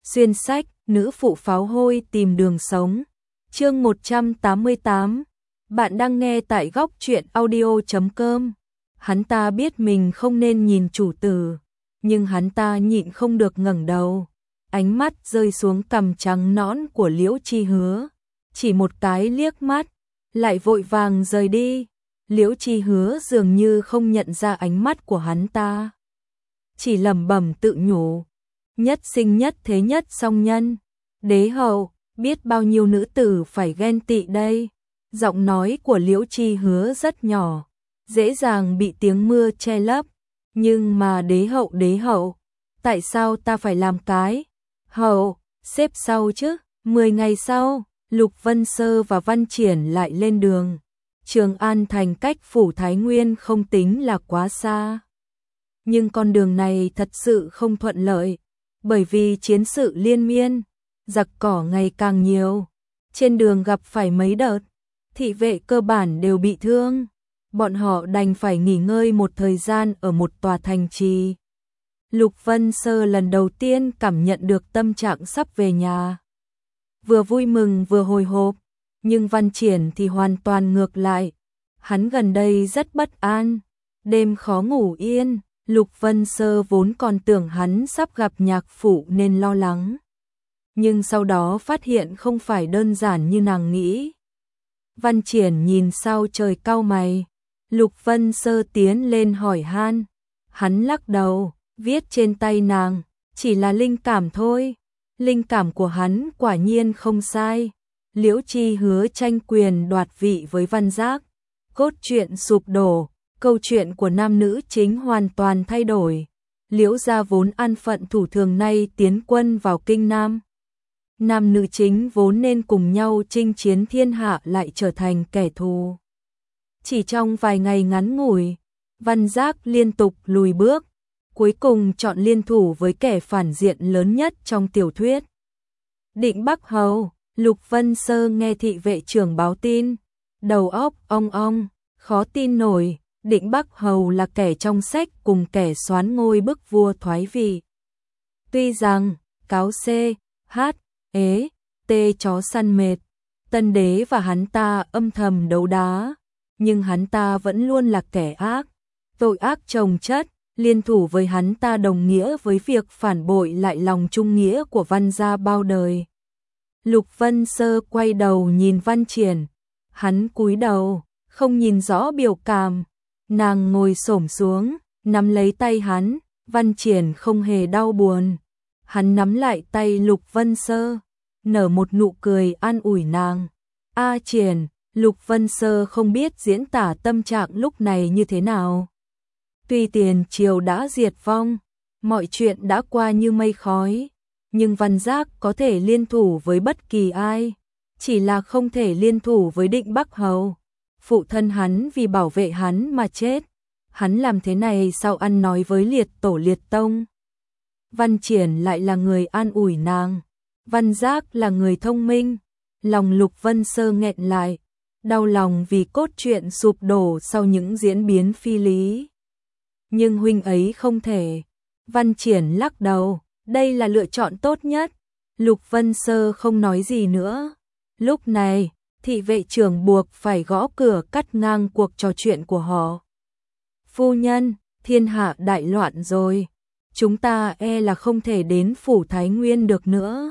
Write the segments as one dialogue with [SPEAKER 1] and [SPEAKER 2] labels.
[SPEAKER 1] Xuyên sách, nữ phụ pháo hôi tìm đường sống. Chương 188. Bạn đang nghe tại góc truyện audio.com. Hắn ta biết mình không nên nhìn chủ tử, nhưng hắn ta nhịn không được ngẩng đầu. Ánh mắt rơi xuống cằm trắng nõn của Liễu Chi Hứa, chỉ một cái liếc mắt, lại vội vàng rời đi. Liễu Chi Hứa dường như không nhận ra ánh mắt của hắn ta, chỉ lẩm bẩm tự nhủ, nhất sinh nhất thế nhất song nhân, đế hậu, biết bao nhiêu nữ tử phải ghen tị đây. Giọng nói của Liễu Chi Hứa rất nhỏ, dễ dàng bị tiếng mưa che lấp, nhưng mà đế hậu, tại sao ta phải làm cái hậu xếp sau chứ? 10 ngày sau, Lục Vân Sơ và Văn Triển lại lên đường. Trường An thành cách phủ Thái Nguyên không tính là quá xa, nhưng con đường này thật sự không thuận lợi, bởi vì chiến sự liên miên, giặc cỏ ngày càng nhiều. Trên đường gặp phải mấy đợt, thị vệ cơ bản đều bị thương, bọn họ đành phải nghỉ ngơi một thời gian ở một tòa thành trì. Lục Vân Sơ lần đầu tiên cảm nhận được tâm trạng sắp về nhà, vừa vui mừng vừa hồi hộp, nhưng Văn Triển thì hoàn toàn ngược lại. Hắn gần đây rất bất an, đêm khó ngủ yên. Lục Vân Sơ vốn còn tưởng hắn sắp gặp nhạc phụ nên lo lắng, nhưng sau đó phát hiện không phải đơn giản như nàng nghĩ. Văn Triển nhìn sao trời cau mày, Lục Vân Sơ tiến lên hỏi han, hắn lắc đầu, viết trên tay nàng, chỉ là linh cảm thôi. Linh cảm của hắn quả nhiên không sai. Liễu Chi Hứa tranh quyền đoạt vị với Văn Giác, cốt truyện sụp đổ, câu chuyện của nam nữ chính hoàn toàn thay đổi. Liễu gia vốn an phận thủ thường nay tiến quân vào Kinh Nam, nam nữ chính vốn nên cùng nhau chinh chiến thiên hạ lại trở thành kẻ thù. Chỉ trong vài ngày ngắn ngủi, Văn Giác liên tục lùi bước, cuối cùng chọn liên thủ với kẻ phản diện lớn nhất trong tiểu thuyết, Định Bắc Hầu. Lục Vân Sơ nghe thị vệ trưởng báo tin, đầu óc ong ong, khó tin nổi. Định Bắc Hầu là kẻ trong sách cùng kẻ soán ngôi bức vua thoái vị. Tuy rằng cáo C, H, ế, T chó săn mệt, tân đế và hắn ta âm thầm đấu đá, nhưng hắn ta vẫn luôn là kẻ ác, tội ác chồng chất. Liên thủ với hắn ta đồng nghĩa với việc phản bội lại lòng trung nghĩa của Văn gia bao đời. Lục Vân Sơ quay đầu nhìn Văn Triển, hắn cúi đầu, không nhìn rõ biểu cảm. Nàng ngồi xổm xuống, nắm lấy tay hắn. Văn Triển không hề đau buồn, hắn nắm lại tay Lục Vân Sơ, nở một nụ cười an ủi nàng. A Triển, Lục Vân Sơ không biết diễn tả tâm trạng lúc này như thế nào. Tuy tiền triều đã diệt vong, mọi chuyện đã qua như mây khói, nhưng Văn Giác có thể liên thủ với bất kỳ ai, chỉ là không thể liên thủ với Định Bắc Hầu. Phụ thân hắn vì bảo vệ hắn mà chết, hắn làm thế này sao ăn nói với liệt tổ liệt tông. Văn Triển lại là người an ủi nàng, Văn Giác là người thông minh. Lòng Lục Vân Sơ nghẹn lại, đau lòng vì cốt truyện sụp đổ sau những diễn biến phi lý. Nhưng huynh ấy không thể. Văn Triển lắc đầu, đây là lựa chọn tốt nhất. Lục Vân Sơ không nói gì nữa. Lúc này, thị vệ trưởng buộc phải gõ cửa cắt ngang cuộc trò chuyện của họ. Phu nhân, thiên hạ đại loạn rồi, chúng ta e là không thể đến phủ Thái Nguyên được nữa.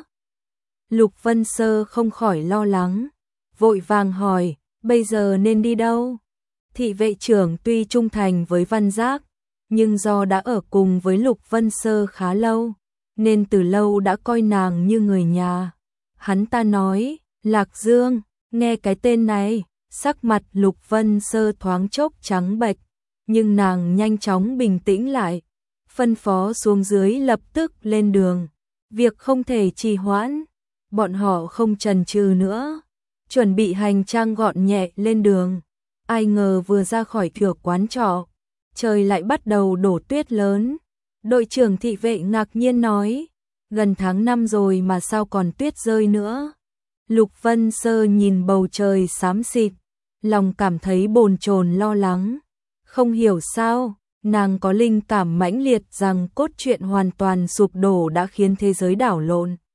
[SPEAKER 1] Lục Vân Sơ không khỏi lo lắng, vội vàng hỏi, bây giờ nên đi đâu? Thị vệ trưởng tuy trung thành với Văn Giác, nhưng do đã ở cùng với Lục Vân Sơ khá lâu, nên từ lâu đã coi nàng như người nhà. Hắn ta nói, Lạc Dương. Nghe cái tên này, sắc mặt Lục Vân Sơ thoáng chốc trắng bệch, nhưng nàng nhanh chóng bình tĩnh lại, phân phó xuống dưới lập tức lên đường. Việc không thể trì hoãn, bọn họ không chần chừ nữa, chuẩn bị hành trang gọn nhẹ lên đường. Ai ngờ vừa ra khỏi cửa quán trọ, trời lại bắt đầu đổ tuyết lớn. Đội trưởng thị vệ ngạc nhiên nói, gần tháng 5 rồi mà sao còn tuyết rơi nữa. Lục Vân Sơ nhìn bầu trời xám xịt, lòng cảm thấy bồn chồn lo lắng. Không hiểu sao, nàng có linh cảm mãnh liệt rằng cốt truyện hoàn toàn sụp đổ đã khiến thế giới đảo lộn.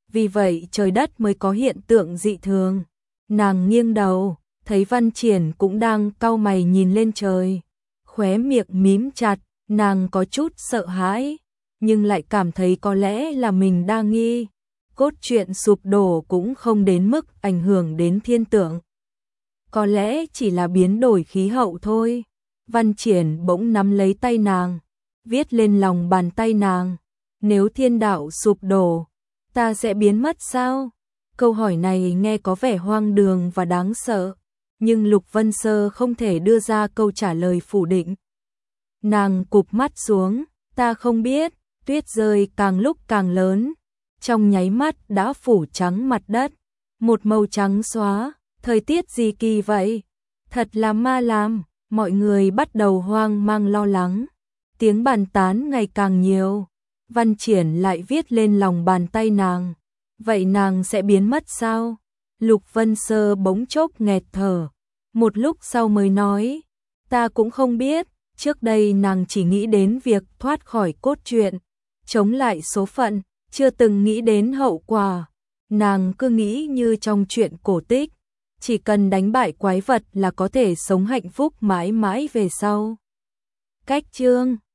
[SPEAKER 1] vì vậy trời đất mới có hiện tượng dị thường. Nàng nghiêng đầu, thấy Văn Triển cũng đang cau mày nhìn lên trời, khóe miệng mím chặt, nàng có chút sợ hãi, nhưng lại cảm thấy có lẽ là mình đa nghi. Cốt truyện sụp đổ cũng không đến mức ảnh hưởng đến thiên tượng. Có lẽ chỉ là biến đổi khí hậu thôi. Văn Triển bỗng nắm lấy tay nàng, viết lên lòng bàn tay nàng. Nếu thiên đạo sụp đổ, ta sẽ biến mất sao? Câu hỏi này nghe có vẻ hoang đường và đáng sợ, nhưng Lục Vân Sơ không thể đưa ra câu trả lời phủ định. Nàng cụp mắt xuống, ta không biết, tuyết rơi càng lúc càng lớn, trong nháy mắt đã phủ trắng mặt đất, một màu trắng xóa, thời tiết gì kỳ vậy? Thật là ma làm, mọi người bắt đầu hoang mang lo lắng, tiếng bàn tán ngày càng nhiều. Văn Triển lại viết lên lòng bàn tay nàng, vậy nàng sẽ biến mất sao? Lục Vân Sơ bỗng chốc nghẹt thở, một lúc sau mới nói, ta cũng không biết, trước đây nàng chỉ nghĩ đến việc thoát khỏi cốt truyện, chống lại số phận, chưa từng nghĩ đến hậu quả. Nàng cứ nghĩ như trong truyện cổ tích, chỉ cần đánh bại quái vật là có thể sống hạnh phúc mãi mãi về sau. Cách chương